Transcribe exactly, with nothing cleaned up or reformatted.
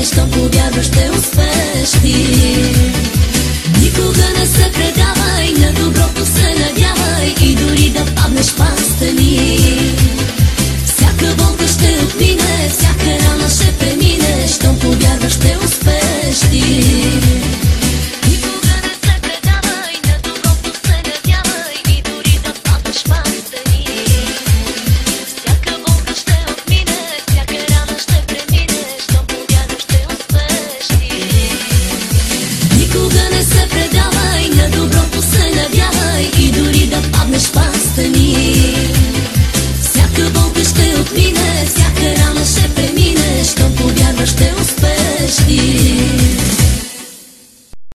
щом повярваш, ще успееш ти. Никога не се предавай, на доброто се надявай и дори да паднеш, пак стани. Всяка болка ще отмине, всяка рана ще премине, щом повярваш, ще успееш ти. Никога не се предавай, на доброто се надявай и дори да паднеш, пак стани. Всяка болка ще отмине, всяка рана ще премине, щом повярваш, ще успееш ти. Никога не се предавай, на доброто се надявай и дори да паднеш, пак стани. Всяка болка ще отмине, всяка рана ще премине, щом повярваш, ще успееш ти.